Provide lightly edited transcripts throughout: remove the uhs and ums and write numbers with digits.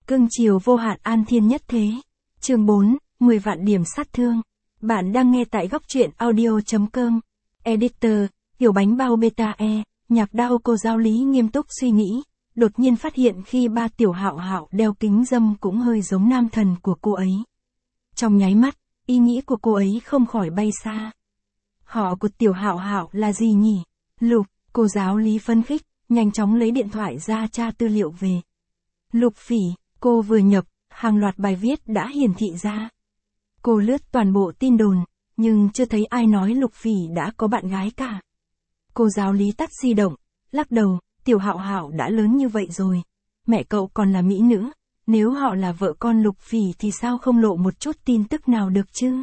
Cưng chiều vô hạn an thiên nhất thế. Chương 4, 10 vạn điểm sát thương. Bạn đang nghe tại góc truyện audio.com. Editor, Hiểu Bánh Bao Beta E, Nhạc Đao. Cô giáo Lý nghiêm túc suy nghĩ, đột nhiên phát hiện khi ba Tiểu Hạo Hạo đeo kính râm cũng hơi giống nam thần của cô ấy. Trong nháy mắt, ý nghĩ của cô ấy không khỏi bay xa. Họ của Tiểu Hạo Hạo là gì nhỉ? Lục, cô giáo Lý phấn khích, nhanh chóng lấy điện thoại ra tra tư liệu về. Lục Phỉ, cô vừa nhập, hàng loạt bài viết đã hiển thị ra. Cô lướt toàn bộ tin đồn, nhưng chưa thấy ai nói Lục Phỉ đã có bạn gái cả. Cô giáo Lý tắt di động, lắc đầu, Tiểu Hạo Hạo đã lớn như vậy rồi. Mẹ cậu còn là mỹ nữ, nếu họ là vợ con Lục Phỉ thì sao không lộ một chút tin tức nào được chứ?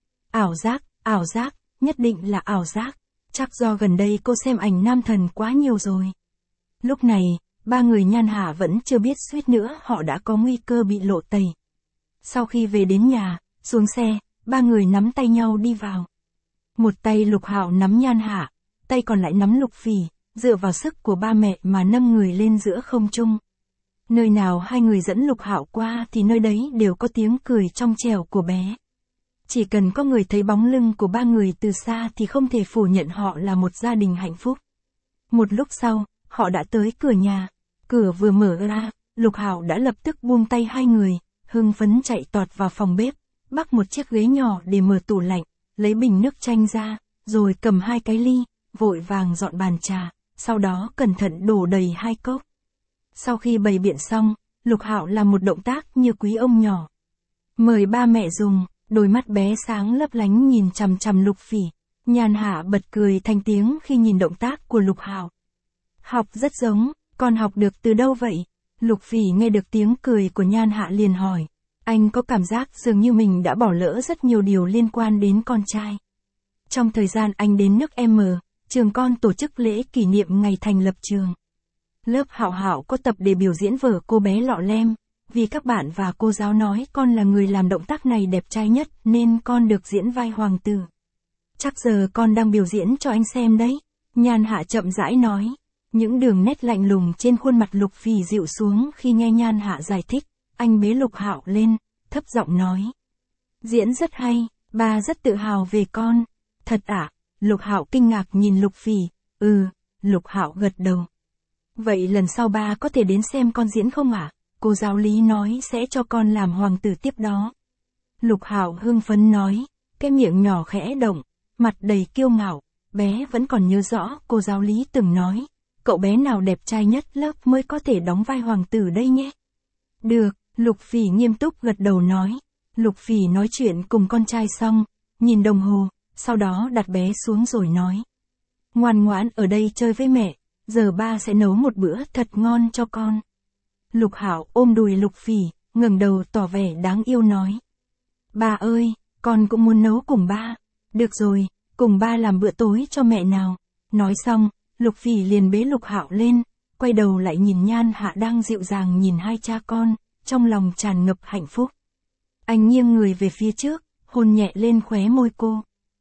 Ảo giác, nhất định là ảo giác. Chắc do gần đây cô xem ảnh nam thần quá nhiều rồi. Lúc này, ba người Nhan Hạ vẫn chưa biết suýt nữa họ đã có nguy cơ bị lộ tẩy. Sau khi về đến nhà, xuống xe, ba người nắm tay nhau đi vào. Một tay Lục Hạo nắm Nhan Hạ, tay còn lại nắm Lục Phỉ, dựa vào sức của ba mẹ mà nâng người lên giữa không trung. Nơi nào hai người dẫn Lục Hạo qua thì nơi đấy đều có tiếng cười trong trẻo của bé. Chỉ cần có người thấy bóng lưng của ba người từ xa thì không thể phủ nhận họ là một gia đình hạnh phúc. Một lúc sau, họ đã tới cửa nhà. Cửa vừa mở ra, Lục Hạo đã lập tức buông tay hai người, hưng phấn chạy tọt vào phòng bếp, bắt một chiếc ghế nhỏ để mở tủ lạnh, lấy bình nước chanh ra, rồi cầm hai cái ly, vội vàng dọn bàn trà, sau đó cẩn thận đổ đầy hai cốc. Sau khi bày biện xong, Lục Hạo làm một động tác như quý ông nhỏ. Mời ba mẹ dùng. Đôi mắt bé sáng lấp lánh nhìn chằm chằm Lục Phỉ. Nhan Hạ bật cười thành tiếng khi nhìn động tác của Lục Hạo. Học rất giống, con học được từ đâu vậy? Lục Phỉ nghe được tiếng cười của Nhan Hạ liền hỏi. Anh có cảm giác dường như mình đã bỏ lỡ rất nhiều điều liên quan đến con trai. Trong thời gian anh đến nước M, trường con tổ chức lễ kỷ niệm ngày thành lập trường. Lớp Hạo Hạo có tập để biểu diễn vở Cô Bé Lọ Lem. Vì các bạn và cô giáo nói con là người làm động tác này đẹp trai nhất nên con được diễn vai hoàng tử. Chắc giờ con đang biểu diễn cho anh xem đấy. Nhan Hạ chậm rãi nói. Những đường nét lạnh lùng trên khuôn mặt Lục Phỉ dịu xuống khi nghe Nhan Hạ giải thích. Anh bế Lục Hạo lên, thấp giọng nói. Diễn rất hay, ba rất tự hào về con. Thật ạ? Lục Hạo kinh ngạc nhìn Lục Phỉ. Lục Hạo gật đầu. Vậy lần sau ba có thể đến xem con diễn không ạ? Cô giáo Lý nói sẽ cho con làm hoàng tử tiếp đó. Lục Hạo hưng phấn nói, cái miệng nhỏ khẽ động, mặt đầy kiêu ngạo, bé vẫn còn nhớ rõ cô giáo Lý từng nói, cậu bé nào đẹp trai nhất lớp mới có thể đóng vai hoàng tử đây nhé. Được, Lục Phỉ nghiêm túc gật đầu nói. Lục Phỉ nói chuyện cùng con trai xong, nhìn đồng hồ, sau đó đặt bé xuống rồi nói. Ngoan ngoãn ở đây chơi với mẹ, giờ ba sẽ nấu một bữa thật ngon cho con. Lục Hạo ôm đùi Lục Phỉ, ngẩng đầu tỏ vẻ đáng yêu nói. Ba ơi, con cũng muốn nấu cùng ba. Được rồi, cùng ba làm bữa tối cho mẹ nào. Nói xong, Lục Phỉ liền bế Lục Hạo lên, quay đầu lại nhìn Nhan Hạ đang dịu dàng nhìn hai cha con, trong lòng tràn ngập hạnh phúc. Anh nghiêng người về phía trước, hôn nhẹ lên khóe môi cô.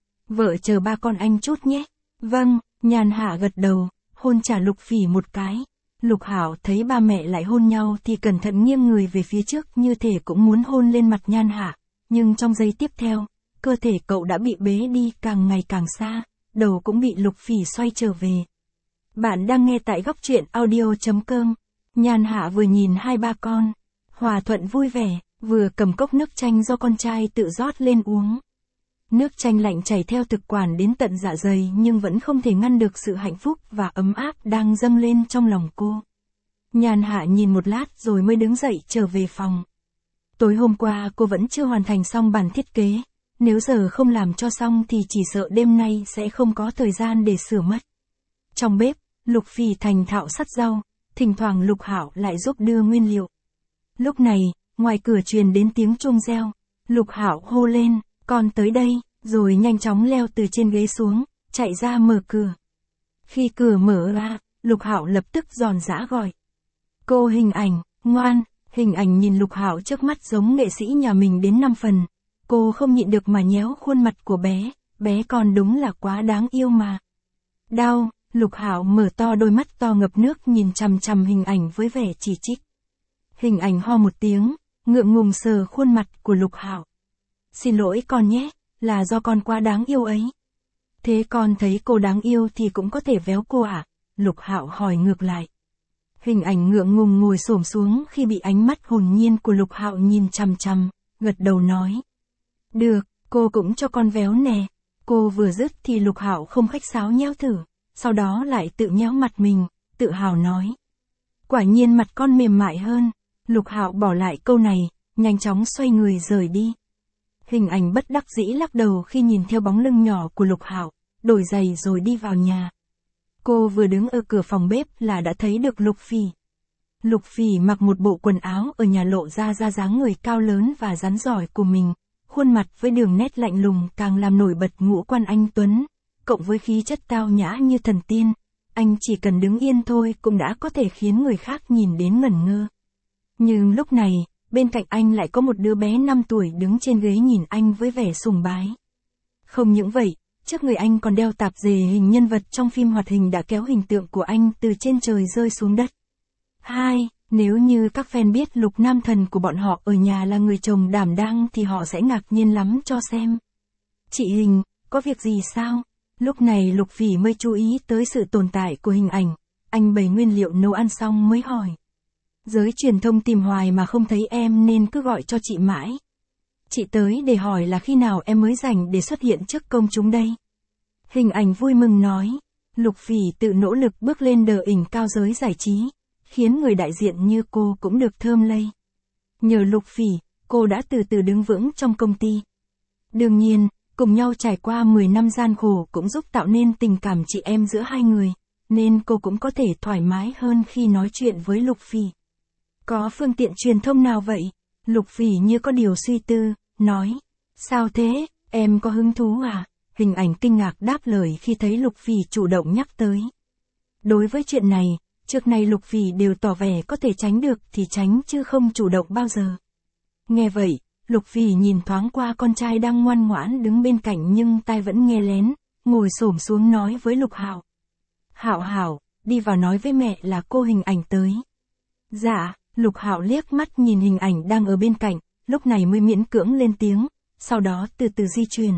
Vợ chờ ba con anh chút nhé. Vâng, Nhan Hạ gật đầu, hôn trả Lục Phỉ một cái. Lục Hạo thấy ba mẹ lại hôn nhau thì cẩn thận nghiêng người về phía trước như thể cũng muốn hôn lên mặt Nhan Hạ, nhưng trong giây tiếp theo, cơ thể cậu đã bị bế đi càng ngày càng xa, đầu cũng bị Lục Phỉ xoay trở về. Bạn đang nghe tại góc truyện audio.com. Nhan Hạ vừa nhìn hai ba con, hòa thuận vui vẻ, vừa cầm cốc nước chanh do con trai tự rót lên uống. Nước chanh lạnh chảy theo thực quản đến tận dạ dày nhưng vẫn không thể ngăn được sự hạnh phúc và ấm áp đang dâng lên trong lòng cô. Nhan Hạ nhìn một lát rồi mới đứng dậy trở về phòng. Tối hôm qua cô vẫn chưa hoàn thành xong bản thiết kế, nếu giờ không làm cho xong thì chỉ sợ đêm nay sẽ không có thời gian để sửa mất. Trong bếp, Lục Phỉ thành thạo sắt rau, thỉnh thoảng Lục Hạo lại giúp đưa nguyên liệu. Lúc này, ngoài cửa truyền đến tiếng chuông reo, Lục Hạo hô lên. Con tới đây, rồi nhanh chóng leo từ trên ghế xuống, chạy ra mở cửa. Khi cửa mở ra, Lục Hạo lập tức giòn giã gọi. Cô Hình Ảnh, ngoan. Hình Ảnh nhìn Lục Hạo trước mắt giống nghệ sĩ nhà mình đến 5 phần. Cô không nhịn được mà nhéo khuôn mặt của bé con đúng là quá đáng yêu mà. Đau, Lục Hạo mở to đôi mắt to ngập nước nhìn chằm chằm Hình Ảnh với vẻ chỉ trích. Hình ảnh ho một tiếng, ngượng ngùng sờ khuôn mặt của Lục Hạo. Xin lỗi con nhé, là do con quá đáng yêu ấy. Thế con thấy cô đáng yêu thì cũng có thể véo cô à? Lục Hạo hỏi ngược lại. Hình ảnh ngượng ngùng ngồi xổm xuống khi bị ánh mắt hồn nhiên của Lục Hạo nhìn chằm chằm, gật đầu nói. Được, cô cũng cho con véo nè. Cô vừa dứt thì Lục Hạo không khách sáo nhéo thử, sau đó lại tự nhéo mặt mình, tự hào nói. Quả nhiên mặt con mềm mại hơn. Lục Hạo bỏ lại câu này, nhanh chóng xoay người rời đi. Hình ảnh bất đắc dĩ lắc đầu khi nhìn theo bóng lưng nhỏ của Lục Hạo, đổi giày rồi đi vào nhà. Cô vừa đứng ở cửa phòng bếp là đã thấy được Lục Phỉ. Lục Phỉ mặc một bộ quần áo ở nhà lộ ra dáng người cao lớn và rắn giỏi của mình, khuôn mặt với đường nét lạnh lùng càng làm nổi bật ngũ quan anh tuấn, cộng với khí chất tao nhã như thần tiên, anh chỉ cần đứng yên thôi cũng đã có thể khiến người khác nhìn đến ngẩn ngơ. Nhưng lúc này, bên cạnh anh lại có một đứa bé 5 tuổi đứng trên ghế nhìn anh với vẻ sùng bái. Không những vậy, trước người anh còn đeo tạp dề hình nhân vật trong phim hoạt hình đã kéo hình tượng của anh từ trên trời rơi xuống đất. 2. Nếu như các fan biết Lục Nam Thần của bọn họ ở nhà là người chồng đảm đang thì họ sẽ ngạc nhiên lắm cho xem. Chị Hình, có việc gì sao? Lúc này Lục Phỉ mới chú ý tới sự tồn tại của hình ảnh, anh bày nguyên liệu nấu ăn xong mới hỏi. Giới truyền thông tìm hoài mà không thấy em nên cứ gọi cho chị mãi. Chị tới để hỏi là khi nào em mới rảnh để xuất hiện trước công chúng đây. Hình ảnh vui mừng nói, Lục Phỉ tự nỗ lực bước lên đỉnh cao giới giải trí, khiến người đại diện như cô cũng được thơm lây. Nhờ Lục Phỉ, cô đã từ từ đứng vững trong công ty. Đương nhiên, cùng nhau trải qua 10 năm gian khổ cũng giúp tạo nên tình cảm chị em giữa hai người, nên cô cũng có thể thoải mái hơn khi nói chuyện với Lục Phỉ. Có phương tiện truyền thông nào vậy? Lục Phỉ như có điều suy tư, nói. Sao thế, em có hứng thú à? Hình ảnh kinh ngạc đáp lời khi thấy Lục Phỉ chủ động nhắc tới. Đối với chuyện này, trước nay Lục Phỉ đều tỏ vẻ có thể tránh được thì tránh chứ không chủ động bao giờ. Nghe vậy, Lục Phỉ nhìn thoáng qua con trai đang ngoan ngoãn đứng bên cạnh nhưng tai vẫn nghe lén, ngồi xổm xuống nói với Lục Hạo. Hạo, đi vào nói với mẹ là cô Hình ảnh tới. Dạ. Lục Hạo liếc mắt nhìn hình ảnh đang ở bên cạnh, lúc này mới miễn cưỡng lên tiếng, sau đó từ từ di chuyển.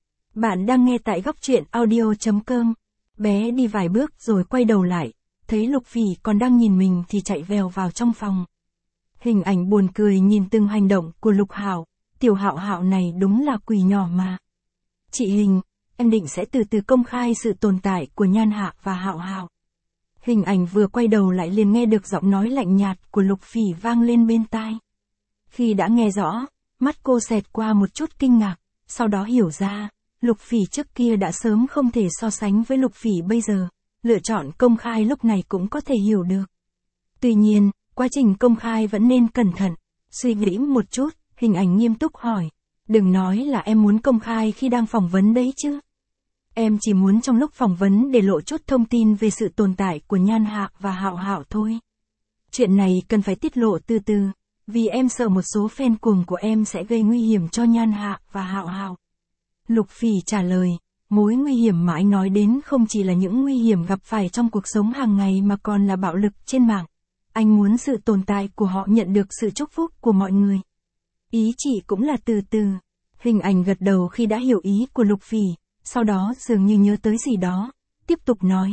Bạn đang nghe tại góc truyện audio.com. Bé đi vài bước rồi quay đầu lại, thấy Lục Phỉ còn đang nhìn mình thì chạy vèo vào trong phòng. Hình ảnh buồn cười nhìn từng hành động của Lục Hạo, tiểu Hạo này đúng là quỷ nhỏ mà. Chị Hình, em định sẽ từ từ công khai sự tồn tại của Nhan Hạ và Hạo. Hình ảnh vừa quay đầu lại liền nghe được giọng nói lạnh nhạt của Lục Phỉ vang lên bên tai. Khi đã nghe rõ, mắt cô xẹt qua một chút kinh ngạc, sau đó hiểu ra, Lục Phỉ trước kia đã sớm không thể so sánh với Lục Phỉ bây giờ, lựa chọn công khai lúc này cũng có thể hiểu được. Tuy nhiên, quá trình công khai vẫn nên cẩn thận, suy nghĩ một chút, hình ảnh nghiêm túc hỏi. Đừng nói là em muốn công khai khi đang phỏng vấn đấy chứ. Em chỉ muốn trong lúc phỏng vấn để lộ chút thông tin về sự tồn tại của Nhan Hạ và Hạo thôi. Chuyện này cần phải tiết lộ từ từ, vì em sợ một số fan cuồng của em sẽ gây nguy hiểm cho Nhan Hạ và Hạo. Lục Phỉ trả lời, mối nguy hiểm mà anh nói đến không chỉ là những nguy hiểm gặp phải trong cuộc sống hàng ngày mà còn là bạo lực trên mạng. Anh muốn sự tồn tại của họ nhận được sự chúc phúc của mọi người. Ý chị cũng là từ từ. Hình ảnh gật đầu khi đã hiểu ý của Lục Phỉ. Sau đó dường như nhớ tới gì đó, tiếp tục nói.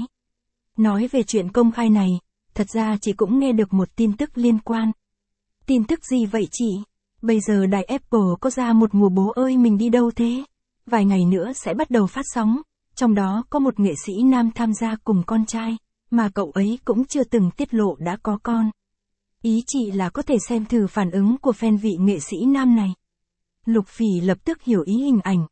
Nói về chuyện công khai này, thật ra chị cũng nghe được một tin tức liên quan. Tin tức gì vậy chị? Bây giờ đài Apple có ra một mùa Bố ơi mình đi đâu thế? Vài ngày nữa sẽ bắt đầu phát sóng, trong đó có một nghệ sĩ nam tham gia cùng con trai, mà cậu ấy cũng chưa từng tiết lộ đã có con. Ý chị là có thể xem thử phản ứng của fan vị nghệ sĩ nam này. Lục Phỉ lập tức hiểu ý hình ảnh.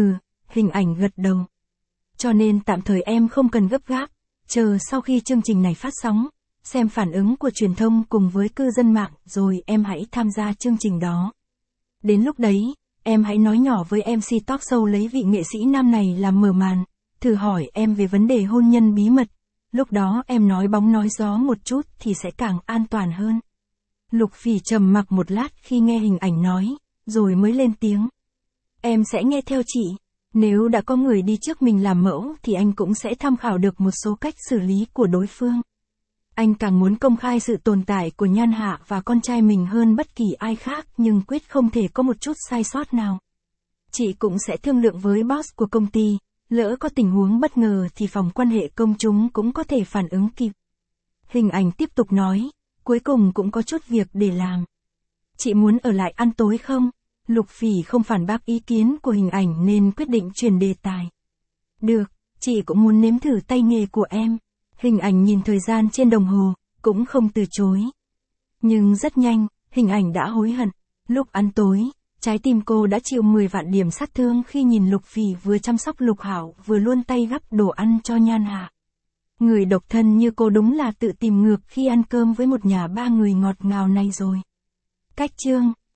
Hình ảnh gật đầu. Cho nên tạm thời em không cần gấp gáp, chờ sau khi chương trình này phát sóng, xem phản ứng của truyền thông cùng với cư dân mạng rồi em hãy tham gia chương trình đó. Đến lúc đấy, em hãy nói nhỏ với MC talk show lấy vị nghệ sĩ nam này làm mở màn, thử hỏi em về vấn đề hôn nhân bí mật, lúc đó em nói bóng nói gió một chút thì sẽ càng an toàn hơn. Lục Phỉ trầm mặc một lát khi nghe hình ảnh nói, rồi mới lên tiếng. Em sẽ nghe theo chị. Nếu đã có người đi trước mình làm mẫu thì anh cũng sẽ tham khảo được một số cách xử lý của đối phương. Anh càng muốn công khai sự tồn tại của Nhan Hạ và con trai mình hơn bất kỳ ai khác, nhưng quyết không thể có một chút sai sót nào. Chị cũng sẽ thương lượng với boss của công ty, lỡ có tình huống bất ngờ thì phòng quan hệ công chúng cũng có thể phản ứng kịp. Hình ảnh tiếp tục nói, cuối cùng cũng có chút việc để làm. Chị muốn ở lại ăn tối không? Lục Phỉ không phản bác ý kiến của hình ảnh nên quyết định chuyển đề tài. Được, chị cũng muốn nếm thử tay nghề của em. Hình ảnh nhìn thời gian trên đồng hồ, cũng không từ chối. Nhưng rất nhanh, hình ảnh đã hối hận. Lúc ăn tối, trái tim cô đã chịu 10 vạn điểm sát thương khi nhìn Lục Phỉ vừa chăm sóc Lục Hảo vừa luôn tay gắp đồ ăn cho Nhan Hạ. Người độc thân như cô đúng là tự tìm ngược khi ăn cơm với một nhà ba người ngọt ngào này rồi. Cách chương